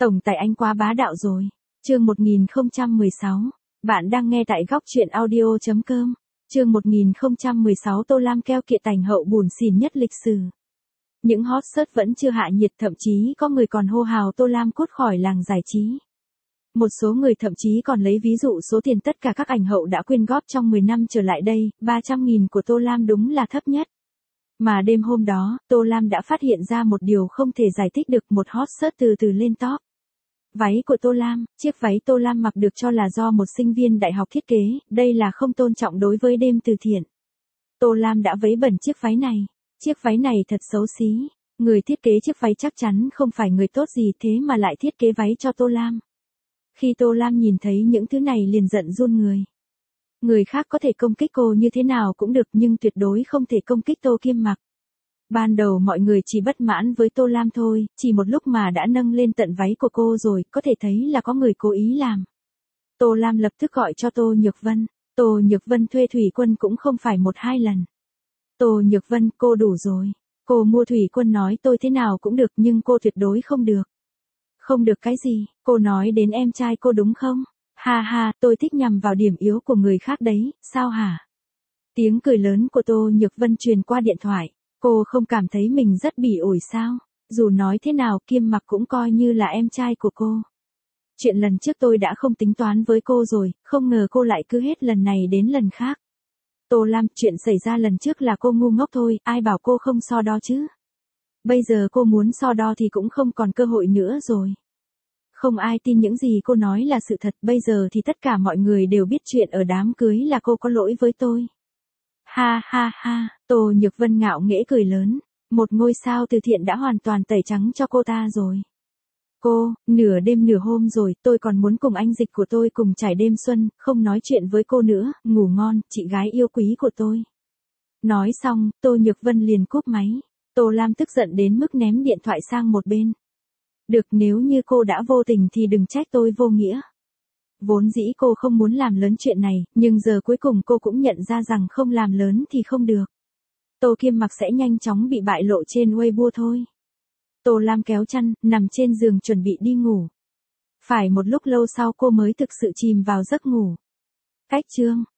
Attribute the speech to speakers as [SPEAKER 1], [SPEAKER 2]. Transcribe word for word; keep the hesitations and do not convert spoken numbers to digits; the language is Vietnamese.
[SPEAKER 1] Tổng tài anh quá bá đạo rồi. Chương một nghìn không trăm mười sáu. Bạn đang nghe tại góc truyện audio chấm com. Chương một nghìn không trăm mười sáu Tô Lam keo kiệt tành hậu buồn xỉn nhất lịch sử. Những hot search vẫn chưa hạ nhiệt, thậm chí có người còn hô hào Tô Lam cút khỏi làng giải trí. Một số người thậm chí còn lấy ví dụ số tiền tất cả các ảnh hậu đã quyên góp trong mười năm trở lại đây, ba trăm nghìn của Tô Lam đúng là thấp nhất. Mà đêm hôm đó, Tô Lam đã phát hiện ra một điều không thể giải thích được, một hot search từ từ lên top. Váy của Tô Lam, chiếc váy Tô Lam mặc được cho là do một sinh viên đại học thiết kế, đây là không tôn trọng đối với đêm từ thiện. Tô Lam đã vấy bẩn chiếc váy này. Chiếc váy này thật xấu xí. Người thiết kế chiếc váy chắc chắn không phải người tốt gì thế mà lại thiết kế váy cho Tô Lam. Khi Tô Lam nhìn thấy những thứ này liền giận run người. Người khác có thể công kích cô như thế nào cũng được nhưng tuyệt đối không thể công kích Tô Kim Mặc. Ban đầu mọi người chỉ bất mãn với Tô Lam thôi, chỉ một lúc mà đã nâng lên tận váy của cô rồi, có thể thấy là có người cố ý làm. Tô Lam lập tức gọi cho Tô Nhược Vân. Tô Nhược Vân thuê thủy quân cũng không phải một hai lần. Tô Nhược Vân, cô đủ rồi. Cô mua thủy quân nói tôi thế nào cũng được nhưng cô tuyệt đối không được. Không được cái gì, cô nói đến em trai cô đúng không? Ha ha, tôi thích nhằm vào điểm yếu của người khác đấy, sao hả? Tiếng cười lớn của Tô Nhược Vân truyền qua điện thoại. Cô không cảm thấy mình rất bỉ ổi sao? Dù nói thế nào Kim Mặc cũng coi như là em trai của cô. Chuyện lần trước tôi đã không tính toán với cô rồi, không ngờ cô lại cứ hết lần này đến lần khác. Tô Lam, chuyện xảy ra lần trước là cô ngu ngốc thôi, ai bảo cô không so đo chứ? Bây giờ cô muốn so đo thì cũng không còn cơ hội nữa rồi. Không ai tin những gì cô nói là sự thật, bây giờ thì tất cả mọi người đều biết chuyện ở đám cưới là cô có lỗi với tôi. Ha ha ha, Tô Nhược Vân ngạo nghễ cười lớn, một ngôi sao từ thiện đã hoàn toàn tẩy trắng cho cô ta rồi. Cô, nửa đêm nửa hôm rồi, tôi còn muốn cùng anh dịch của tôi cùng trải đêm xuân, không nói chuyện với cô nữa, ngủ ngon, chị gái yêu quý của tôi. Nói xong, Tô Nhược Vân liền cúp máy. Tô Lam tức giận đến mức ném điện thoại sang một bên. Được, nếu như cô đã vô tình thì đừng trách tôi vô nghĩa. Vốn dĩ cô không muốn làm lớn chuyện này, nhưng giờ cuối cùng cô cũng nhận ra rằng không làm lớn thì không được. Tô Kim Mặc sẽ nhanh chóng bị bại lộ trên Weibo thôi. Tô Lam kéo chăn, nằm trên giường chuẩn bị đi ngủ. Phải một lúc lâu sau cô mới thực sự chìm vào giấc ngủ. Cách chương